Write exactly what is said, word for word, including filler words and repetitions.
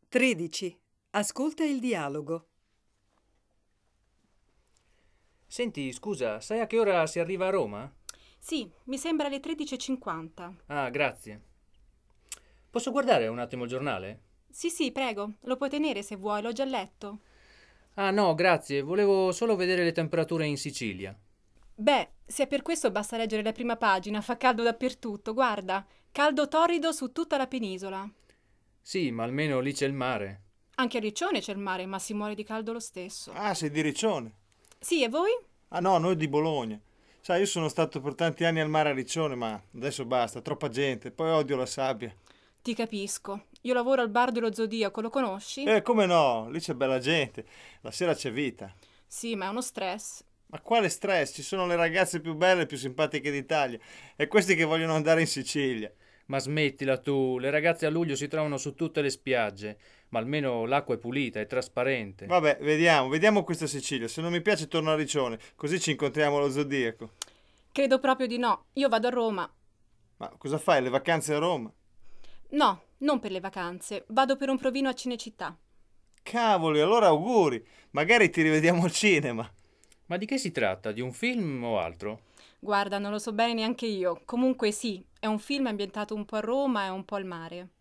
tredici. Ascolta il dialogo. Senti, scusa, sai a che ora si arriva a Roma? Sì, mi sembra alle tredici e cinquanta. Ah, grazie. Posso guardare un attimo il giornale? Sì, sì, prego, lo puoi tenere se vuoi, l'ho già letto. Ah, no, grazie, volevo solo vedere le temperature in Sicilia. Beh, se è per questo basta leggere la prima pagina, fa caldo dappertutto, guarda, caldo torrido su tutta la penisola. Sì, ma almeno lì c'è il mare. Anche a Riccione c'è il mare, ma si muore di caldo lo stesso. Ah, sei di Riccione? Sì, e voi? Ah no, noi di Bologna. Sai, io sono stato per tanti anni al mare a Riccione, ma adesso basta, troppa gente, poi odio la sabbia. Ti capisco. Io lavoro al bar dello Zodiaco, lo conosci? Eh, come no? Lì c'è bella gente, la sera c'è vita. Sì, ma è uno stress. Ma quale stress? Ci sono le ragazze più belle e più simpatiche d'Italia e questi che vogliono andare in Sicilia. Ma smettila tu, le ragazze a luglio si trovano su tutte le spiagge, ma almeno l'acqua è pulita, è trasparente. Vabbè, vediamo, vediamo questa Sicilia. Se non mi piace torno a Riccione, così ci incontriamo allo Zodiaco. Credo proprio di no. Io vado a Roma. Ma cosa fai? Le vacanze a Roma? No, non per le vacanze. Vado per un provino a Cinecittà. Cavoli, allora auguri. Magari ti rivediamo al cinema. Ma di che si tratta? Di un film o altro? Guarda, non lo so bene neanche io. Comunque sì, è un film ambientato un po' a Roma e un po' al mare.